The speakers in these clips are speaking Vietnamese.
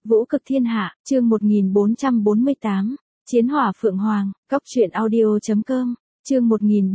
Vũ cực thiên hạ, chương 1448, Chiến hỏa Phượng Hoàng, Cóc truyện audio.com, chương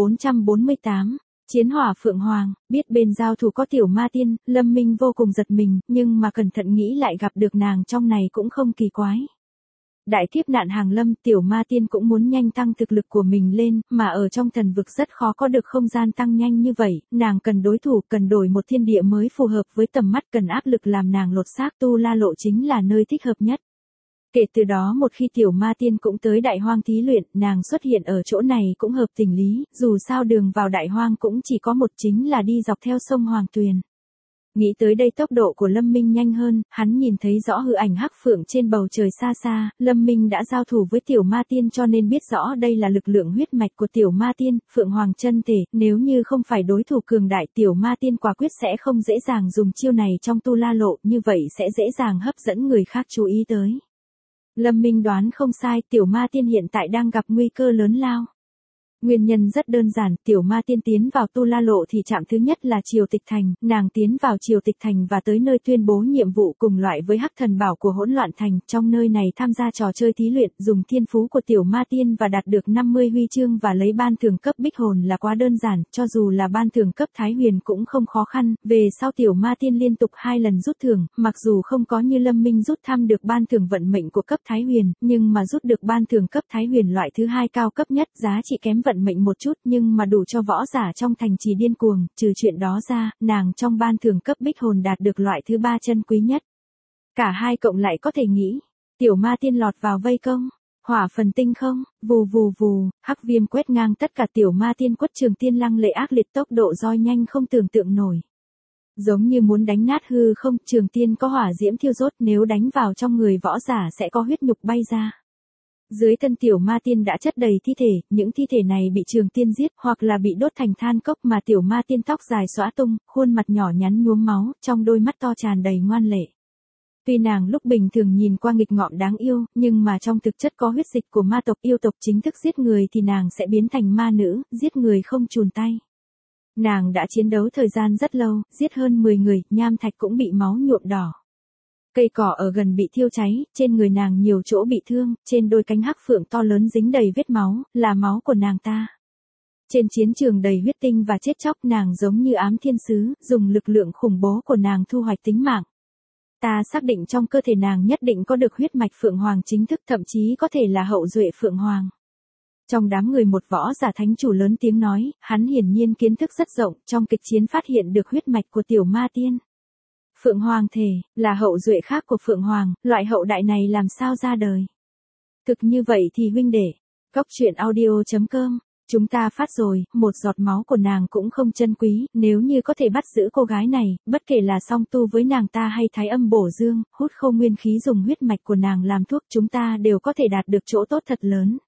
1448, Chiến hỏa Phượng Hoàng, biết bên giao thủ có tiểu ma tiên, Lâm Minh vô cùng giật mình, nhưng mà cẩn thận nghĩ lại gặp được nàng trong này cũng không kỳ quái. Đại kiếp nạn hàng lâm, tiểu ma tiên cũng muốn nhanh tăng thực lực của mình lên, mà ở trong thần vực rất khó có được không gian tăng nhanh như vậy, nàng cần đối thủ, cần đổi một thiên địa mới phù hợp với tầm mắt, cần áp lực làm nàng lột xác. Tu La Lộ chính là nơi thích hợp nhất. Kể từ đó một khi tiểu ma tiên cũng tới đại hoang thí luyện, nàng xuất hiện ở chỗ này cũng hợp tình lý, dù sao đường vào đại hoang cũng chỉ có một, chính là đi dọc theo sông Hoàng Tuyền. Nghĩ tới đây tốc độ của Lâm Minh nhanh hơn, hắn nhìn thấy rõ hư ảnh hắc phượng trên bầu trời xa xa, Lâm Minh đã giao thủ với tiểu ma tiên cho nên biết rõ đây là lực lượng huyết mạch của tiểu ma tiên, Phượng Hoàng chân thể, nếu như không phải đối thủ cường đại tiểu ma tiên quả quyết sẽ không dễ dàng dùng chiêu này trong Tu La Lộ, như vậy sẽ dễ dàng hấp dẫn người khác chú ý tới. Lâm Minh đoán không sai, tiểu ma tiên hiện tại đang gặp nguy cơ lớn lao. Nguyên nhân rất đơn giản, tiểu ma tiên tiến vào Tu La Lộ thì trạm thứ nhất là Triều Tịch Thành, nàng tiến vào Triều Tịch Thành và tới nơi tuyên bố nhiệm vụ cùng loại với Hắc Thần Bảo của Hỗn Loạn Thành, trong nơi này tham gia trò chơi thí luyện, dùng thiên phú của tiểu ma tiên và đạt được 50 huy chương và lấy ban thưởng cấp Bích Hồn là quá đơn giản, cho dù là ban thưởng cấp Thái Huyền cũng không khó khăn, về sau tiểu ma tiên liên tục 2 lần rút thưởng, mặc dù không có như Lâm Minh rút thăm được ban thưởng vận mệnh của cấp Thái Huyền, nhưng mà rút được ban thưởng cấp Thái Huyền loại thứ 2 cao cấp nhất, giá trị kém vận mệnh một chút nhưng mà đủ cho võ giả trong thành trì điên cuồng, trừ chuyện đó ra, nàng trong ban thưởng cấp Bích Hồn đạt được loại thứ 3 chân quý nhất. Cả hai cộng lại có thể nghĩ, tiểu ma tiên lọt vào vây công, hỏa phần tinh không, vù vù vù, hắc viêm quét ngang tất cả, tiểu ma tiên quất trường tiên lăng lệ ác liệt, tốc độ roi nhanh không tưởng tượng nổi. Giống như muốn đánh nát hư không, trường tiên có hỏa diễm thiêu rốt, nếu đánh vào trong người võ giả sẽ có huyết nhục bay ra. Dưới thân tiểu ma tiên đã chất đầy thi thể, những thi thể này bị trường tiên giết hoặc là bị đốt thành than cốc, mà tiểu ma tiên tóc dài xõa tung, khuôn mặt nhỏ nhắn nhuốm máu, trong đôi mắt to tràn đầy ngoan lệ. Tuy nàng lúc bình thường nhìn qua nghịch ngợm đáng yêu, nhưng mà trong thực chất có huyết dịch của ma tộc, yêu tộc chính thức giết người thì nàng sẽ biến thành ma nữ, giết người không chùn tay. Nàng đã chiến đấu thời gian rất lâu, giết hơn 10 người, nham thạch cũng bị máu nhuộm đỏ. Cây cỏ ở gần bị thiêu cháy, trên người nàng nhiều chỗ bị thương, trên đôi cánh hắc phượng to lớn dính đầy vết máu, là máu của nàng ta. Trên chiến trường đầy huyết tinh và chết chóc, nàng giống như ám thiên sứ, dùng lực lượng khủng bố của nàng thu hoạch tính mạng. Ta xác định trong cơ thể nàng nhất định có được huyết mạch Phượng Hoàng chính thức, thậm chí có thể là hậu duệ Phượng Hoàng. Trong đám người một võ giả thánh chủ lớn tiếng nói, hắn hiển nhiên kiến thức rất rộng, trong kịch chiến phát hiện được huyết mạch của tiểu ma tiên. Phượng Hoàng thể, là hậu duệ khác của Phượng Hoàng, loại hậu đại này làm sao ra đời? Thực như vậy thì huynh đệ, Cóc truyện audio.com, chúng ta phát rồi, một giọt máu của nàng cũng không chân quý, nếu như có thể bắt giữ cô gái này, bất kể là song tu với nàng ta hay thái âm bổ dương, hút khô nguyên khí dùng huyết mạch của nàng làm thuốc, chúng ta đều có thể đạt được chỗ tốt thật lớn.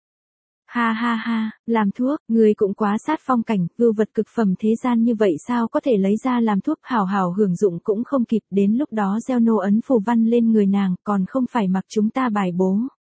Ha ha ha, làm thuốc, người cũng quá sát phong cảnh, vưu vật cực phẩm thế gian như vậy sao có thể lấy ra làm thuốc, hảo hảo hưởng dụng cũng không kịp, đến lúc đó gieo nô ấn phù văn lên người nàng, còn không phải mặc chúng ta bài bố.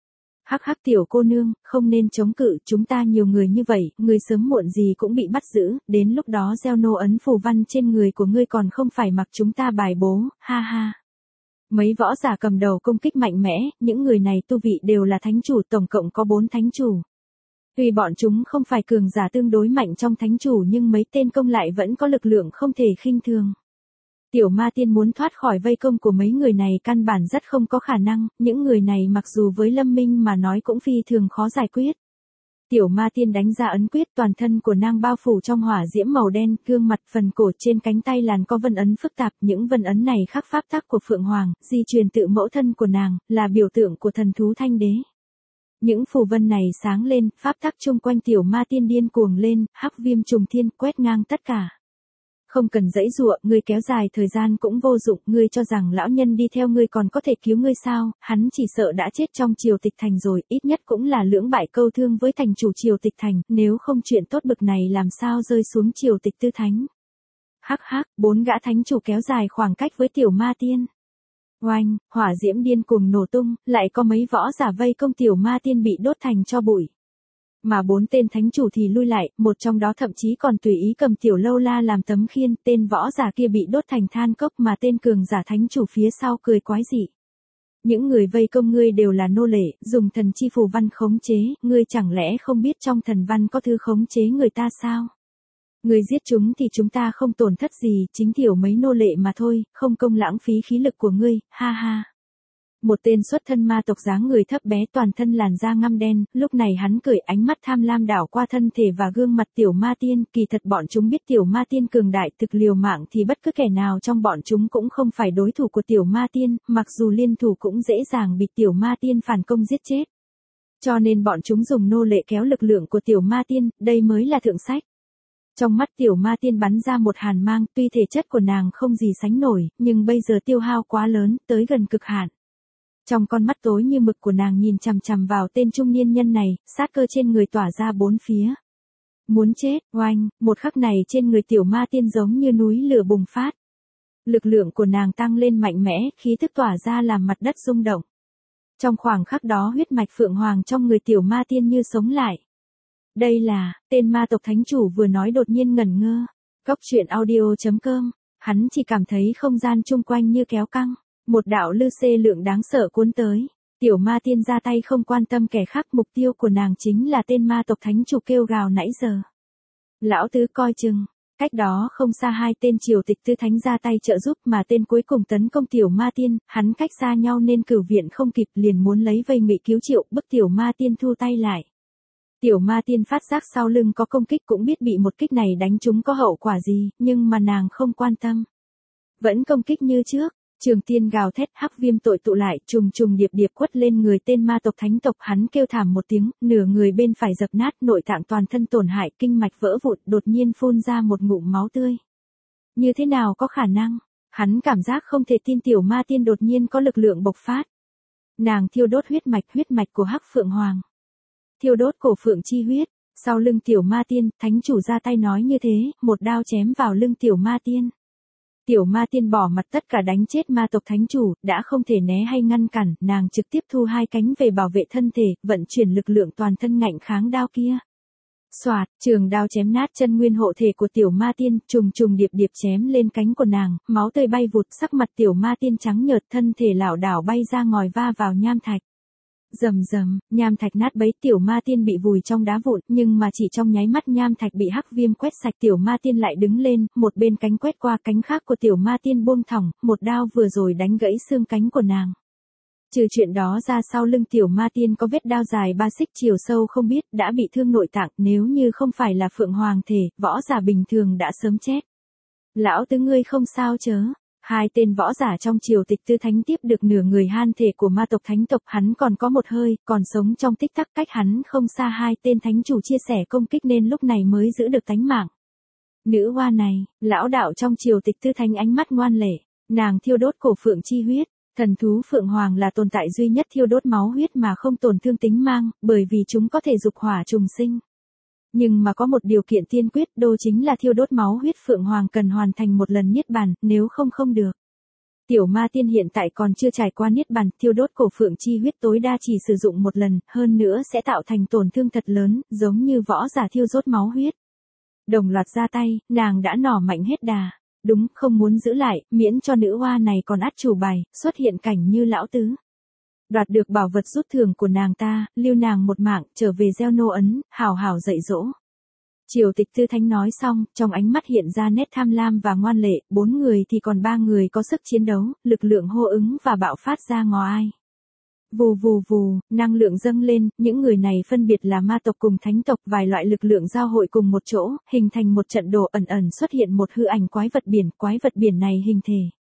Hắc hắc tiểu cô nương, không nên chống cự, chúng ta nhiều người như vậy, người sớm muộn gì cũng bị bắt giữ, đến lúc đó gieo nô ấn phù văn trên người của ngươi còn không phải mặc chúng ta bài bố, ha ha. Mấy võ giả cầm đầu công kích mạnh mẽ, những người này tu vị đều là thánh chủ, tổng cộng có 4 thánh chủ. Tuy bọn chúng không phải cường giả tương đối mạnh trong thánh chủ nhưng mấy tên công lại vẫn có lực lượng không thể khinh thường. Tiểu ma tiên muốn thoát khỏi vây công của mấy người này căn bản rất không có khả năng, những người này mặc dù với Lâm Minh mà nói cũng phi thường khó giải quyết. Tiểu ma tiên đánh ra ấn quyết, toàn thân của nàng bao phủ trong hỏa diễm màu đen, gương mặt, phần cổ, trên cánh tay làn có vân ấn phức tạp, những vân ấn này khắc pháp tắc của Phượng Hoàng, di truyền tự mẫu thân của nàng, là biểu tượng của thần thú Thanh Đế. Những phù vân này sáng lên, pháp tắc chung quanh tiểu ma tiên điên cuồng lên, hắc viêm trùng thiên quét ngang tất cả. Không cần giãy giụa, ngươi kéo dài thời gian cũng vô dụng, ngươi cho rằng lão nhân đi theo ngươi còn có thể cứu ngươi sao, hắn chỉ sợ đã chết trong Triều Tịch Thành rồi, ít nhất cũng là lưỡng bại câu thương với thành chủ Triều Tịch Thành, nếu không chuyện tốt bực này làm sao rơi xuống Triều Tịch Tư Thánh. Hắc hắc, 4 gã thánh chủ kéo dài khoảng cách với tiểu ma tiên. Oanh, hỏa diễm điên cuồng nổ tung, lại có mấy võ giả vây công tiểu ma tiên bị đốt thành tro bụi. Mà 4 tên thánh chủ thì lui lại, một trong đó thậm chí còn tùy ý cầm tiểu lâu la làm tấm khiên, tên võ giả kia bị đốt thành than cốc mà tên cường giả thánh chủ phía sau cười quái dị. Những người vây công ngươi đều là nô lệ, dùng thần chi phù văn khống chế, ngươi chẳng lẽ không biết trong thần văn có thứ khống chế người ta sao? Ngươi giết chúng thì chúng ta không tổn thất gì, chính thiểu mấy nô lệ mà thôi, không công lãng phí khí lực của ngươi, ha ha. Một tên xuất thân ma tộc dáng người thấp bé toàn thân làn da ngăm đen, lúc này hắn cười, ánh mắt tham lam đảo qua thân thể và gương mặt tiểu ma tiên, kỳ thật bọn chúng biết tiểu ma tiên cường đại thực liều mạng thì bất cứ kẻ nào trong bọn chúng cũng không phải đối thủ của tiểu ma tiên, mặc dù liên thủ cũng dễ dàng bị tiểu ma tiên phản công giết chết. Cho nên bọn chúng dùng nô lệ kéo lực lượng của tiểu ma tiên, đây mới là thượng sách. Trong mắt tiểu ma tiên bắn ra một hàn mang, tuy thể chất của nàng không gì sánh nổi, nhưng bây giờ tiêu hao quá lớn, tới gần cực hạn. Trong con mắt tối như mực của nàng nhìn chằm chằm vào tên trung niên nhân này, sát cơ trên người tỏa ra bốn phía. Muốn chết, oanh, một khắc này trên người tiểu ma tiên giống như núi lửa bùng phát. Lực lượng của nàng tăng lên mạnh mẽ, khí thức tỏa ra làm mặt đất rung động. Trong khoảng khắc đó huyết mạch phượng hoàng trong người tiểu ma tiên như sống lại. Đây là, tên ma tộc thánh chủ vừa nói đột nhiên ngẩn ngơ. Cốc truyện audio.com, hắn chỉ cảm thấy không gian chung quanh như kéo căng. Một đạo lư xê lượng đáng sợ cuốn tới. Tiểu ma tiên ra tay không quan tâm kẻ khác, mục tiêu của nàng chính là tên ma tộc thánh chủ kêu gào nãy giờ. Lão tứ coi chừng. Cách đó không xa hai tên triều tịch tư thánh ra tay trợ giúp mà tên cuối cùng tấn công tiểu ma tiên, hắn cách xa nhau nên cửu viện không kịp liền muốn lấy vây ngụy cứu triệu, bức tiểu ma tiên thu tay lại. Tiểu ma tiên phát giác sau lưng có công kích cũng biết bị một kích này đánh trúng có hậu quả gì, nhưng mà nàng không quan tâm. Vẫn công kích như trước. Trường tiên gào thét, hắc viêm tội tụ lại, trùng trùng điệp điệp quất lên người tên ma tộc thánh tộc, hắn kêu thảm một tiếng, nửa người bên phải dập nát, nội tạng toàn thân tổn hại, kinh mạch vỡ vụn, đột nhiên phun ra một ngụm máu tươi. Như thế nào có khả năng? Hắn cảm giác không thể tin tiểu ma tiên đột nhiên có lực lượng bộc phát. Nàng thiêu đốt huyết mạch của hắc phượng hoàng. Thiêu đốt cổ phượng chi huyết, sau lưng tiểu ma tiên, thánh chủ ra tay nói như thế, một đao chém vào lưng tiểu ma tiên. Tiểu ma tiên bỏ mặt tất cả đánh chết ma tộc thánh chủ, đã không thể né hay ngăn cản, nàng trực tiếp thu hai cánh về bảo vệ thân thể, vận chuyển lực lượng toàn thân ngạnh kháng đao kia. Soạt, trường đao chém nát chân nguyên hộ thể của tiểu ma tiên, trùng trùng điệp điệp chém lên cánh của nàng, máu tươi bay vụt, sắc mặt tiểu ma tiên trắng nhợt, thân thể lảo đảo bay ra ngòi va vào nham thạch. Rầm rầm, nham thạch nát bấy, tiểu ma tiên bị vùi trong đá vụn, nhưng mà chỉ trong nháy mắt nham thạch bị hắc viêm quét sạch, tiểu ma tiên lại đứng lên, một bên cánh quét qua cánh khác của tiểu ma tiên buông thõng, một đao vừa rồi đánh gãy xương cánh của nàng. Trừ chuyện đó ra sau lưng tiểu ma tiên có vết đao dài 3 xích chiều sâu không biết, đã bị thương nội tạng, nếu như không phải là phượng hoàng thể, võ giả bình thường đã sớm chết. Lão tứ ngươi không sao chớ? Hai tên võ giả trong triều tịch tư thánh tiếp được nửa người han thể của ma tộc thánh tộc, hắn còn có một hơi, còn sống trong tích tắc, cách hắn không xa hai tên thánh chủ chia sẻ công kích nên lúc này mới giữ được tánh mạng. Nữ hoa này, lão đạo trong triều tịch tư thánh ánh mắt ngoan lệ, nàng thiêu đốt cổ phượng chi huyết, thần thú phượng hoàng là tồn tại duy nhất thiêu đốt máu huyết mà không tổn thương tính mang, bởi vì chúng có thể dục hỏa trùng sinh. Nhưng mà có một điều kiện tiên quyết, đó chính là thiêu đốt máu huyết phượng hoàng cần hoàn thành một lần niết bàn, nếu không được. Tiểu ma tiên hiện tại còn chưa trải qua niết bàn, thiêu đốt cổ phượng chi huyết tối đa chỉ sử dụng một lần, hơn nữa sẽ tạo thành tổn thương thật lớn, giống như võ giả thiêu đốt máu huyết. Đồng loạt ra tay, nàng đã nỏ mạnh hết đà. Đúng, không muốn giữ lại, miễn cho nữ hoa này còn át chủ bài, xuất hiện cảnh như lão tứ. Đoạt được bảo vật rút thưởng của nàng ta, lưu nàng một mạng, trở về gieo nô ấn, hảo hảo dạy dỗ. Triều tịch tư thánh nói xong, trong ánh mắt hiện ra nét tham lam và ngoan lệ, 4 người thì còn 3 người có sức chiến đấu, lực lượng hô ứng và bạo phát ra ngò ai. Vù vù vù, năng lượng dâng lên, những người này phân biệt là ma tộc cùng thánh tộc, vài loại lực lượng giao hội cùng một chỗ, hình thành một trận đồ, ẩn ẩn xuất hiện một hư ảnh quái vật biển này hình thể.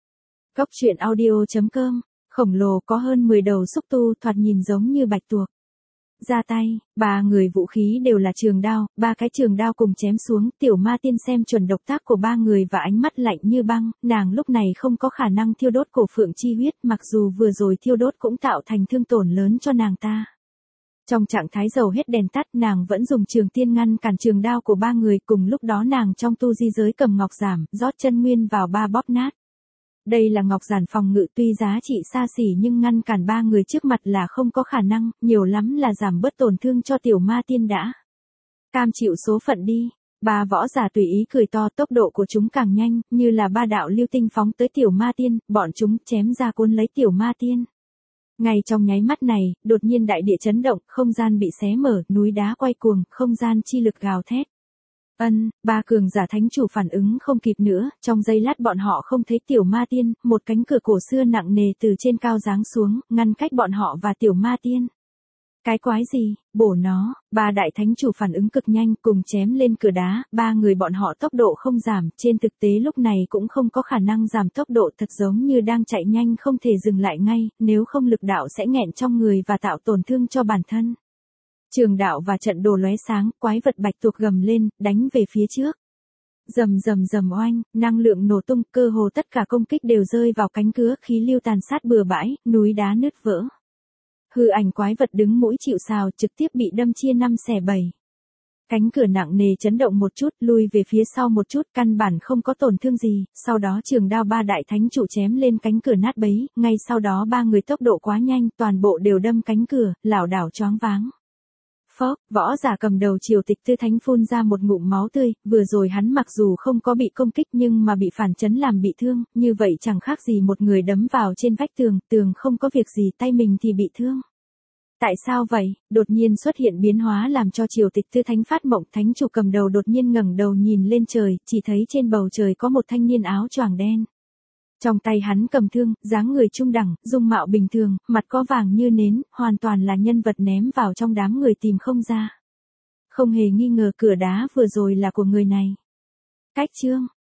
Cốc truyện audio.com, khổng lồ có hơn 10 đầu xúc tu, thoạt nhìn giống như bạch tuộc. Ra tay, 3 người vũ khí đều là trường đao, 3 cái trường đao cùng chém xuống, tiểu ma tiên xem chuẩn động tác của 3 người và ánh mắt lạnh như băng, nàng lúc này không có khả năng thiêu đốt cổ phượng chi huyết, mặc dù vừa rồi thiêu đốt cũng tạo thành thương tổn lớn cho nàng ta. Trong trạng thái dầu hết đèn tắt, nàng vẫn dùng trường tiên ngăn cản trường đao của 3 người, cùng lúc đó nàng trong tu di giới cầm ngọc giảm, rót chân nguyên vào 3 bóp nát. Đây là ngọc giản phòng ngự, tuy giá trị xa xỉ nhưng ngăn cản 3 người trước mặt là không có khả năng, nhiều lắm là giảm bớt tổn thương cho tiểu ma tiên đã. Cam chịu số phận đi. 3 võ giả tùy ý cười to, tốc độ của chúng càng nhanh, như là 3 đạo lưu tinh phóng tới tiểu ma tiên, bọn chúng chém ra cuốn lấy tiểu ma tiên. Ngay trong nháy mắt này, đột nhiên đại địa chấn động, không gian bị xé mở, núi đá quay cuồng, không gian chi lực gào thét. Ba cường giả thánh chủ phản ứng không kịp nữa, trong giây lát bọn họ không thấy tiểu ma tiên, một cánh cửa cổ xưa nặng nề từ trên cao giáng xuống, ngăn cách bọn họ và tiểu ma tiên. Cái quái gì, bổ nó, ba đại thánh chủ phản ứng cực nhanh cùng chém lên cửa đá, ba người bọn họ tốc độ không giảm, trên thực tế lúc này cũng không có khả năng giảm tốc độ, thật giống như đang chạy nhanh không thể dừng lại ngay, nếu không lực đạo sẽ nghẹn trong người và tạo tổn thương cho bản thân. Trường đạo và trận đồ lóe sáng, quái vật bạch tuộc gầm lên, đánh về phía trước. Rầm rầm rầm oanh, năng lượng nổ tung, cơ hồ tất cả công kích đều rơi vào cánh cửa, khí lưu tàn sát bừa bãi, núi đá nứt vỡ. Hư ảnh quái vật đứng mũi chịu sào, trực tiếp bị đâm chia 5 xẻ 7. Cánh cửa nặng nề chấn động một chút, lui về phía sau một chút, căn bản không có tổn thương gì, sau đó trường đao ba đại thánh chủ chém lên cánh cửa nát bấy, ngay sau đó ba người tốc độ quá nhanh, toàn bộ đều đâm cánh cửa, lảo đảo choáng váng. Phốc, võ giả cầm đầu Triều Tịch Tư Thánh phun ra một ngụm máu tươi, vừa rồi hắn mặc dù không có bị công kích nhưng mà bị phản chấn làm bị thương, như vậy chẳng khác gì một người đấm vào trên vách tường, tường không có việc gì, tay mình thì bị thương. Tại sao vậy? Đột nhiên xuất hiện biến hóa làm cho Triều Tịch Tư Thánh phát mộng, thánh chủ cầm đầu đột nhiên ngẩng đầu nhìn lên trời, chỉ thấy trên bầu trời có một thanh niên áo choàng đen. Trong tay hắn cầm thương, dáng người trung đẳng, dung mạo bình thường, mặt có vàng như nến, hoàn toàn là nhân vật ném vào trong đám người tìm không ra. Không hề nghi ngờ cửa đá vừa rồi là của người này. Cách chương